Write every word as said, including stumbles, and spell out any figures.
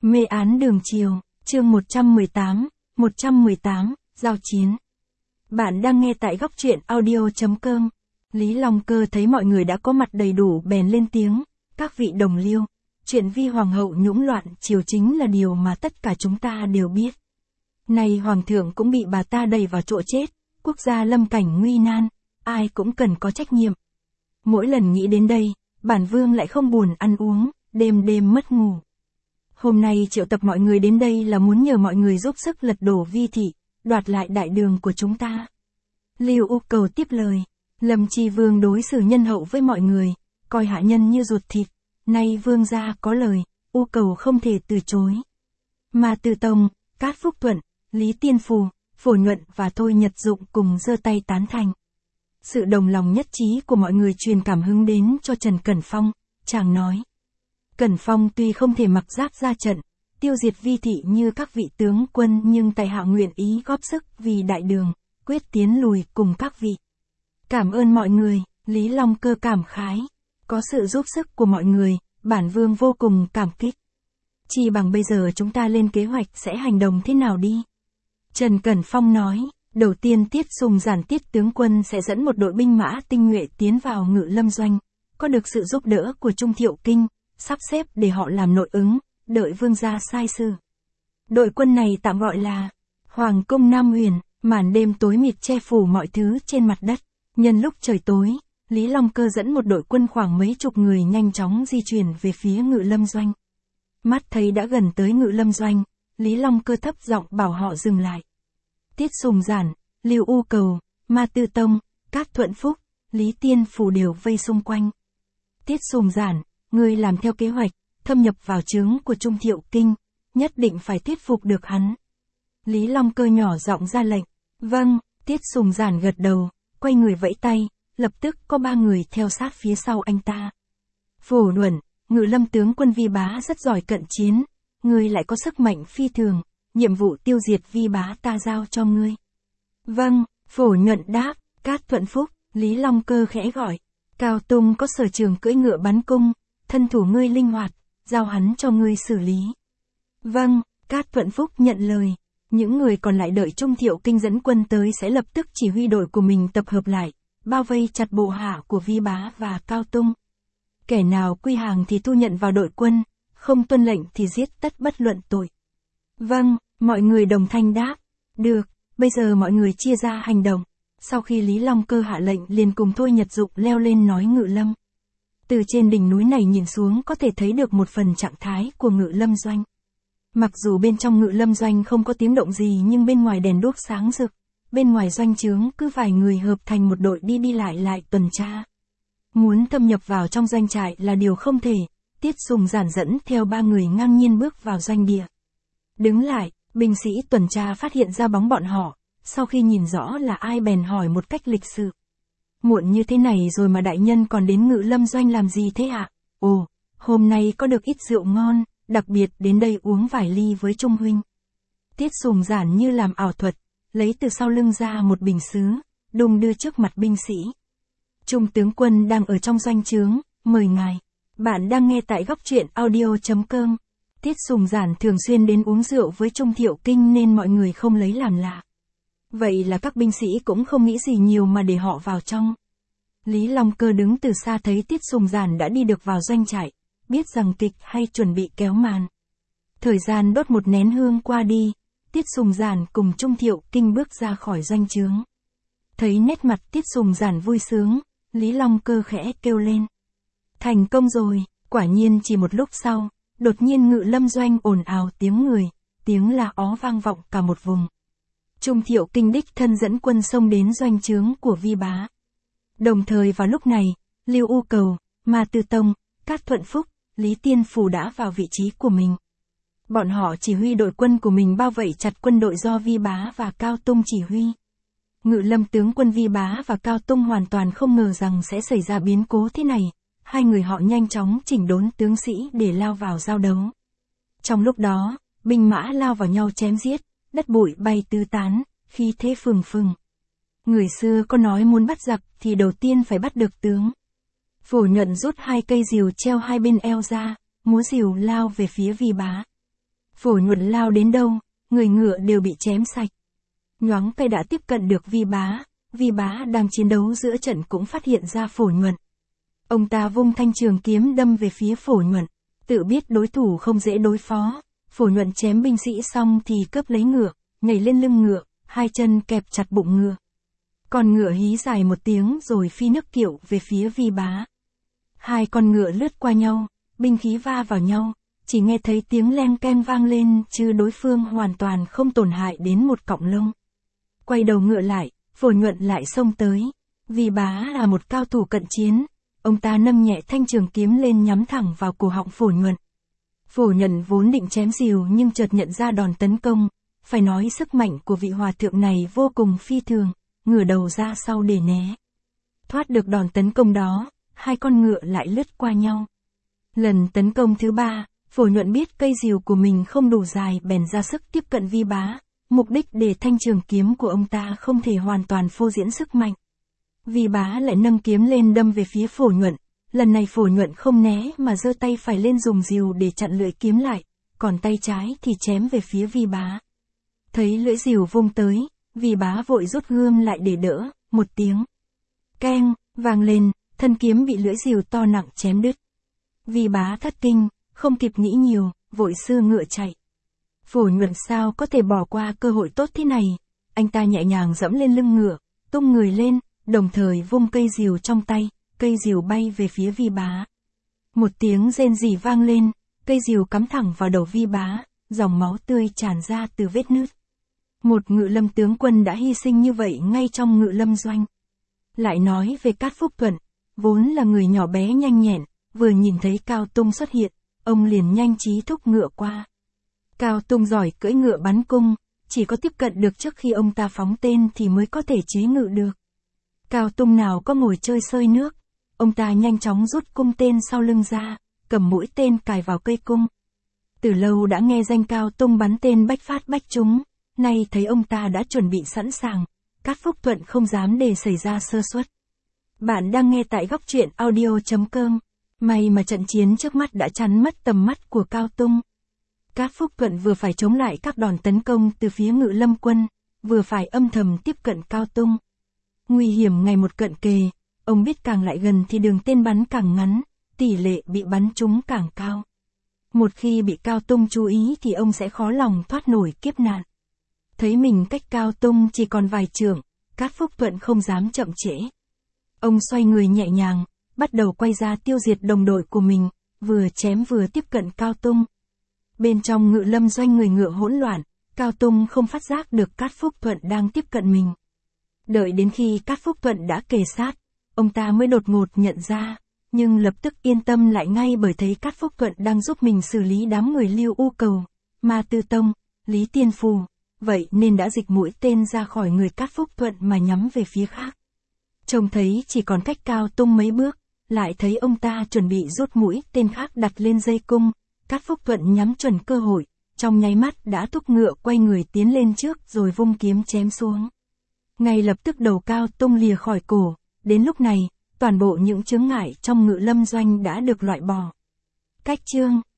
Mê án đường chiều, chương một trăm mười tám, một trăm mười tám, giao chiến. Bạn đang nghe tại góc truyện audio.com. Lý Long Cơ thấy mọi người đã có mặt đầy đủ bèn lên tiếng, các vị đồng liêu, chuyện Vi Hoàng hậu nhũng loạn triều chính là điều mà tất cả chúng ta đều biết. Nay Hoàng thượng cũng bị bà ta đẩy vào chỗ chết, quốc gia lâm cảnh nguy nan, ai cũng cần có trách nhiệm. Mỗi lần nghĩ đến đây, bản vương lại không buồn ăn uống, đêm đêm mất ngủ. Hôm nay triệu tập mọi người đến đây là muốn nhờ mọi người giúp sức lật đổ Vi thị, đoạt lại đại đường của chúng ta. Lưu U Cầu tiếp lời, Lâm Tri Vương đối xử nhân hậu với mọi người, coi hạ nhân như ruột thịt, nay vương gia có lời, U Cầu không thể từ chối. Mà Từ Tông, Cát Phúc Thuận, Lý Tiên Phù, Phổ Nhuận và Thôi Nhật Dụng cùng giơ tay tán thành. Sự đồng lòng nhất trí của mọi người truyền cảm hứng đến cho Trần Cẩn Phong, chàng nói. Cẩn Phong tuy không thể mặc giáp ra trận, tiêu diệt Vi thị như các vị tướng quân nhưng tại hạ nguyện ý góp sức vì đại đường, quyết tiến lùi cùng các vị. Cảm ơn mọi người, Lý Long Cơ cảm khái. Có sự giúp sức của mọi người, bản vương vô cùng cảm kích. Chỉ bằng bây giờ chúng ta lên kế hoạch sẽ hành động thế nào đi? Trần Cẩn Phong nói, đầu tiên Tiết Sùng Giản Tiết tướng quân sẽ dẫn một đội binh mã tinh nhuệ tiến vào Ngự Lâm Doanh, có được sự giúp đỡ của Trung Thiệu Kinh, sắp xếp để họ làm nội ứng, đợi vương gia sai sử. Đội quân này tạm gọi là Hoàng Cung Nam Huyền, màn đêm tối mịt che phủ mọi thứ trên mặt đất. Nhân lúc trời tối, Lý Long Cơ dẫn một đội quân khoảng mấy chục người nhanh chóng di chuyển về phía Ngự Lâm Doanh. Mắt thấy đã gần tới Ngự Lâm Doanh, Lý Long Cơ thấp giọng bảo họ dừng lại. Tiết Sùng Giản, Lưu U Cầu, Ma Tư Tông, Cát Thuận Phúc, Lý Tiên Phù đều vây xung quanh. Tiết Sùng Giản, ngươi làm theo kế hoạch, thâm nhập vào trướng của Trung Thiệu Kinh, nhất định phải thuyết phục được hắn. Lý Long Cơ nhỏ giọng ra lệnh. Vâng, Tiết Sùng Giản gật đầu, quay người vẫy tay, lập tức có ba người theo sát phía sau anh ta. Phổ Nhuận, Ngự Lâm tướng quân Vi Bá rất giỏi cận chiến, ngươi lại có sức mạnh phi thường, nhiệm vụ tiêu diệt Vi Bá ta giao cho ngươi. Vâng, Phổ Nhuận đáp. Cát Thuận Phúc, Lý Long Cơ khẽ gọi. Cao Tung có sở trường cưỡi ngựa bắn cung, thân thủ ngươi linh hoạt, giao hắn cho ngươi xử lý. Vâng, Cát Thuận Phúc nhận lời. Những người còn lại đợi Trung Thiệu Kinh dẫn quân tới sẽ lập tức chỉ huy đội của mình tập hợp lại, bao vây chặt bộ hạ của Vi Bá và Cao Tung. Kẻ nào quy hàng thì thu nhận vào đội quân, không tuân lệnh thì giết tất bất luận tội. Vâng, mọi người đồng thanh đáp. Được, bây giờ mọi người chia ra hành động. Sau khi Lý Long Cơ hạ lệnh liền cùng Thôi Nhật Dụng leo lên nói Ngự Lâm. Từ trên đỉnh núi này nhìn xuống có thể thấy được một phần trạng thái của Ngự Lâm Doanh. Mặc dù bên trong Ngự Lâm Doanh không có tiếng động gì nhưng bên ngoài đèn đuốc sáng rực, bên ngoài doanh trướng cứ vài người hợp thành một đội đi đi lại lại tuần tra. Muốn thâm nhập vào trong doanh trại là điều không thể, Tiết Sùng Giản dẫn theo ba người ngang nhiên bước vào doanh địa. Đứng lại, binh sĩ tuần tra phát hiện ra bóng bọn họ, sau khi nhìn rõ là ai bèn hỏi một cách lịch sự. Muộn như thế này rồi mà đại nhân còn đến Ngự Lâm Doanh làm gì thế ạ? Ồ, hôm nay có được ít rượu ngon, đặc biệt đến đây uống vài ly với Trung huynh. Tiết Sùng Giản như làm ảo thuật, lấy từ sau lưng ra một bình sứ, đùng đưa trước mặt binh sĩ. Trung tướng quân đang ở trong doanh trướng, mời ngài. Bạn đang nghe tại góc truyện audio.com. Tiết Sùng Giản thường xuyên đến uống rượu với Trung Thiệu Kinh nên mọi người không lấy làm lạ. Vậy là các binh sĩ cũng không nghĩ gì nhiều mà để họ vào trong. Lý Long Cơ đứng từ xa thấy Tiết Sùng Giản đã đi được vào doanh trại, biết rằng kịch hay chuẩn bị kéo màn. Thời gian đốt một nén hương qua đi, Tiết Sùng Giản cùng Trung Thiệu Kinh bước ra khỏi doanh trướng. Thấy nét mặt Tiết Sùng Giản vui sướng, Lý Long Cơ khẽ kêu lên. Thành công rồi, quả nhiên chỉ một lúc sau, đột nhiên Ngự Lâm Doanh ồn ào tiếng người, tiếng la ó vang vọng cả một vùng. Trung Thiệu Kinh đích thân dẫn quân xông đến doanh trướng của Vi Bá. Đồng thời vào lúc này, Lưu U Cầu, Ma Tư Tông, Cát Thuận Phúc, Lý Tiên Phù đã vào vị trí của mình. Bọn họ chỉ huy đội quân của mình bao vây chặt quân đội do Vi Bá và Cao Tung chỉ huy. Ngự Lâm tướng quân Vi Bá và Cao Tung hoàn toàn không ngờ rằng sẽ xảy ra biến cố thế này. Hai người họ nhanh chóng chỉnh đốn tướng sĩ để lao vào giao đấu. Trong lúc đó, binh mã lao vào nhau chém giết, đất bụi bay tứ tán, khí thế phừng phừng. Người xưa có nói muốn bắt giặc thì đầu tiên phải bắt được tướng. Phổ Nhuận rút hai cây rìu treo hai bên eo ra, múa rìu lao về phía Vi Bá. Phổ Nhuận lao đến đâu, người ngựa đều bị chém sạch. Nhoáng cái đã tiếp cận được Vi Bá, Vi Bá đang chiến đấu giữa trận cũng phát hiện ra Phổ Nhuận. Ông ta vung thanh trường kiếm đâm về phía Phổ Nhuận, tự biết đối thủ không dễ đối phó. Phổ Nhuận chém binh sĩ xong thì cướp lấy ngựa, nhảy lên lưng ngựa, hai chân kẹp chặt bụng ngựa. Con ngựa hí dài một tiếng rồi phi nước kiệu về phía Vi Bá. Hai con ngựa lướt qua nhau, binh khí va vào nhau, chỉ nghe thấy tiếng len ken vang lên chứ đối phương hoàn toàn không tổn hại đến một cọng lông. Quay đầu ngựa lại, Phổ Nhuận lại xông tới. Vi Bá là một cao thủ cận chiến, ông ta nâng nhẹ thanh trường kiếm lên nhắm thẳng vào cổ họng Phổ Nhuận. Phổ Nhuận vốn định chém rìu nhưng chợt nhận ra đòn tấn công, phải nói sức mạnh của vị hòa thượng này vô cùng phi thường, ngửa đầu ra sau để né. Thoát được đòn tấn công đó, hai con ngựa lại lướt qua nhau. Lần tấn công thứ ba, Phổ Nhuận biết cây rìu của mình không đủ dài bèn ra sức tiếp cận Vi Bá, mục đích để thanh trường kiếm của ông ta không thể hoàn toàn phô diễn sức mạnh. Vi Bá lại nâng kiếm lên đâm về phía Phổ Nhuận, lần này Phổ Nhuận không né mà giơ tay phải lên dùng rìu để chặn lưỡi kiếm lại, còn tay trái thì chém về phía Vi Bá. Thấy lưỡi rìu vung tới, Vi Bá vội rút gươm lại để đỡ, một tiếng keng vang lên, thân kiếm bị lưỡi rìu to nặng chém đứt. Vi Bá thất kinh, không kịp nghĩ nhiều, vội sư ngựa chạy. Phổ Nhuận sao có thể bỏ qua cơ hội tốt thế này, anh ta nhẹ nhàng dẫm lên lưng ngựa, tung người lên, đồng thời vung cây rìu trong tay, cây rìu bay về phía Vi Bá. Một tiếng rên rỉ vang lên, cây rìu cắm thẳng vào đầu Vi Bá, dòng máu tươi tràn ra từ vết nứt. Một ngự lâm tướng quân đã hy sinh như vậy ngay trong ngự lâm doanh. Lại nói về Cát Phúc Thuận, vốn là người nhỏ bé nhanh nhẹn, vừa nhìn thấy Cao Tung xuất hiện, ông liền nhanh trí thúc ngựa qua. Cao Tung giỏi cưỡi ngựa bắn cung, chỉ có tiếp cận được trước khi ông ta phóng tên thì mới có thể chế ngự được. Cao Tung nào có ngồi chơi sơi nước, ông ta nhanh chóng rút cung tên sau lưng ra, cầm mũi tên cài vào cây cung. Từ lâu đã nghe danh Cao Tung bắn tên bách phát bách trúng, nay thấy ông ta đã chuẩn bị sẵn sàng, Cát Phúc Thuận không dám để xảy ra sơ suất. Bạn đang nghe tại góc truyện audio chấm com. May mà trận chiến trước mắt đã chắn mất tầm mắt của Cao Tung. Cát Phúc Thuận vừa phải chống lại các đòn tấn công từ phía ngự lâm quân, vừa phải âm thầm tiếp cận Cao Tung. Nguy hiểm ngày một cận kề, ông biết càng lại gần thì đường tên bắn càng ngắn, tỷ lệ bị bắn trúng càng cao. Một khi bị Cao Tung chú ý thì ông sẽ khó lòng thoát nổi kiếp nạn. Thấy mình cách Cao Tung chỉ còn vài trượng, Cát Phúc Thuận không dám chậm trễ. Ông xoay người nhẹ nhàng, bắt đầu quay ra tiêu diệt đồng đội của mình, vừa chém vừa tiếp cận Cao Tung. Bên trong ngự lâm doanh người ngựa hỗn loạn, Cao Tung không phát giác được Cát Phúc Thuận đang tiếp cận mình. Đợi đến khi Cát Phúc Thuận đã kề sát, ông ta mới đột ngột nhận ra, nhưng lập tức yên tâm lại ngay bởi thấy Cát Phúc Thuận đang giúp mình xử lý đám người Lưu U Cầu, Ma Tư Tông, Lý Tiên Phù, vậy nên đã dịch mũi tên ra khỏi người Cát Phúc Thuận mà nhắm về phía khác. Trông thấy chỉ còn cách Cao Tung mấy bước, lại thấy ông ta chuẩn bị rút mũi tên khác đặt lên dây cung, Cát Phúc Thuận nhắm chuẩn cơ hội, trong nháy mắt đã thúc ngựa quay người tiến lên trước rồi vung kiếm chém xuống. Ngay lập tức đầu Cao Tung lìa khỏi cổ, đến lúc này, toàn bộ những chướng ngại trong ngự lâm doanh đã được loại bỏ. Cách chương